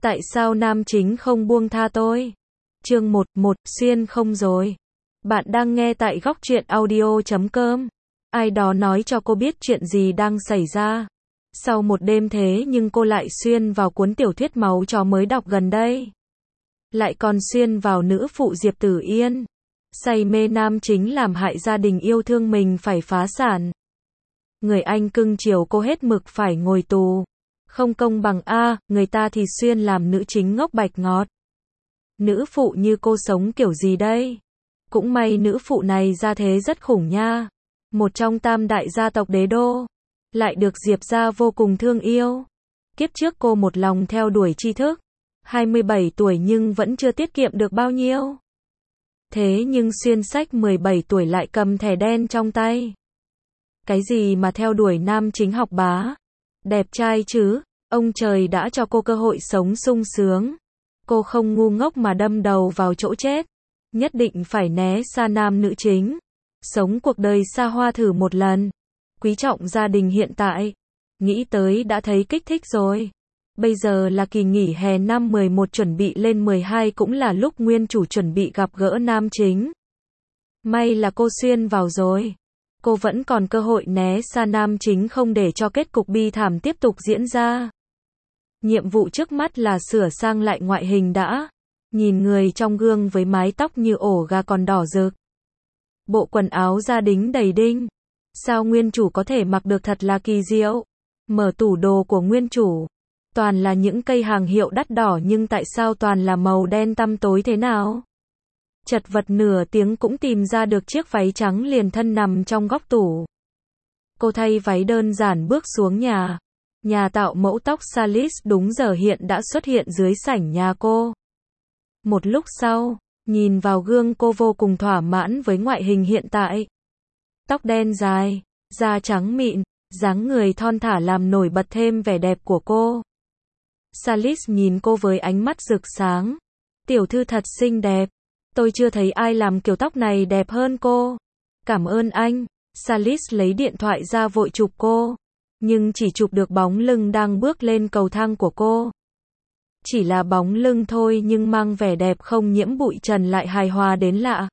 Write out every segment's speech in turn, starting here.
Tại sao nam chính không buông tha tôi? Chương 11, xuyên không rồi. Bạn đang nghe tại góc truyện audio.com. Ai đó nói cho cô biết chuyện gì đang xảy ra. Sau một đêm thế nhưng cô lại xuyên vào cuốn tiểu thuyết máu chó mới đọc gần đây. Lại còn xuyên vào nữ phụ Diệp Tử Yên. Say mê nam chính làm hại gia đình yêu thương mình phải phá sản. Người anh cưng chiều cô hết mực phải ngồi tù. Không công bằng a, người ta thì xuyên làm nữ chính ngốc bạch ngọt. Nữ phụ như cô sống kiểu gì đây? Cũng may nữ phụ này ra thế rất khủng nha. Một trong tam đại gia tộc đế đô. Lại được Diệp gia vô cùng thương yêu. Kiếp trước cô một lòng theo đuổi tri thức. 27 tuổi nhưng vẫn chưa tiết kiệm được bao nhiêu. Thế nhưng xuyên sách 17 tuổi lại cầm thẻ đen trong tay. Cái gì mà theo đuổi nam chính học bá? Đẹp trai chứ, ông trời đã cho cô cơ hội sống sung sướng. Cô không ngu ngốc mà đâm đầu vào chỗ chết. Nhất định phải né xa nam nữ chính. Sống cuộc đời xa hoa thử một lần. Quý trọng gia đình hiện tại. Nghĩ tới đã thấy kích thích rồi. Bây giờ là kỳ nghỉ hè năm 11 chuẩn bị lên 12 cũng là lúc nguyên chủ chuẩn bị gặp gỡ nam chính. May là cô xuyên vào rồi. Cô vẫn còn cơ hội né xa nam chính không để cho kết cục bi thảm tiếp tục diễn ra. Nhiệm vụ trước mắt là sửa sang lại ngoại hình đã. Nhìn người trong gương với mái tóc như ổ gà còn đỏ rực. Bộ quần áo gia đình đầy đinh. Sao nguyên chủ có thể mặc được thật là kỳ diệu. Mở tủ đồ của nguyên chủ. Toàn là những cây hàng hiệu đắt đỏ nhưng tại sao toàn là màu đen tăm tối thế nào? Chật vật nửa tiếng cũng tìm ra được chiếc váy trắng liền thân nằm trong góc tủ. Cô thay váy đơn giản bước xuống nhà. Nhà tạo mẫu tóc stylist đúng giờ hiện đã xuất hiện dưới sảnh nhà cô. Một lúc sau, nhìn vào gương cô vô cùng thỏa mãn với ngoại hình hiện tại. Tóc đen dài, da trắng mịn, dáng người thon thả làm nổi bật thêm vẻ đẹp của cô. Stylist nhìn cô với ánh mắt rực sáng. Tiểu thư thật xinh đẹp. Tôi chưa thấy ai làm kiểu tóc này đẹp hơn cô. Cảm ơn anh. Stylist lấy điện thoại ra vội chụp cô. Nhưng chỉ chụp được bóng lưng đang bước lên cầu thang của cô. Chỉ là bóng lưng thôi nhưng mang vẻ đẹp không nhiễm bụi trần lại hài hòa đến lạ.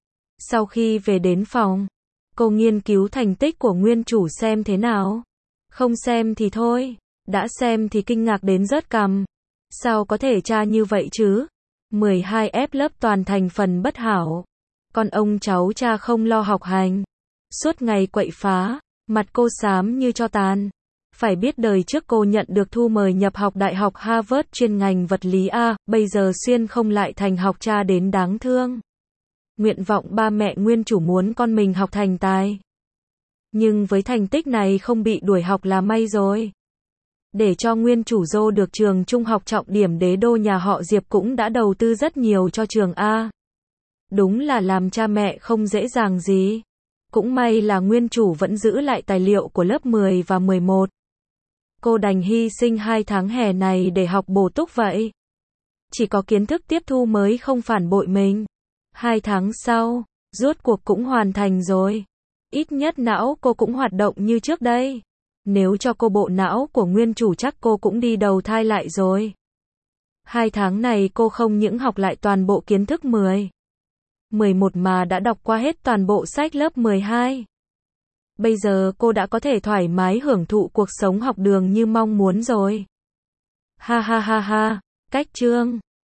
Sau khi về đến phòng, cô nghiên cứu thành tích của nguyên chủ xem thế nào. Không xem thì thôi. Đã xem thì kinh ngạc đến rớt cằm. Sao có thể tra như vậy chứ? 12F lớp toàn thành phần bất hảo. Con ông cháu cha không lo học hành. Suốt ngày quậy phá, mặt cô xám như tro tàn. Phải biết đời trước cô nhận được thư mời nhập học Đại học Harvard chuyên ngành vật lý A, bây giờ xuyên không lại thành học cha đến đáng thương. Nguyện vọng ba mẹ nguyên chủ muốn con mình học thành tài. Nhưng với thành tích này không bị đuổi học là may rồi. Để cho nguyên chủ dô được trường trung học trọng điểm đế đô nhà họ Diệp cũng đã đầu tư rất nhiều cho trường A. Đúng là làm cha mẹ không dễ dàng gì. Cũng may là nguyên chủ vẫn giữ lại tài liệu của lớp 10 và 11. Cô đành hy sinh 2 tháng hè này để học bổ túc vậy. Chỉ có kiến thức tiếp thu mới không phản bội mình. 2 tháng sau, rốt cuộc cũng hoàn thành rồi. Ít nhất não cô cũng hoạt động như trước đây. Nếu cho cô bộ não của nguyên chủ chắc cô cũng đi đầu thai lại rồi. 2 tháng này cô không những học lại toàn bộ kiến thức 11 mà đã đọc qua hết toàn bộ sách lớp 12. Bây giờ cô đã có thể thoải mái hưởng thụ cuộc sống học đường như mong muốn rồi. Ha ha ha ha, cách chương.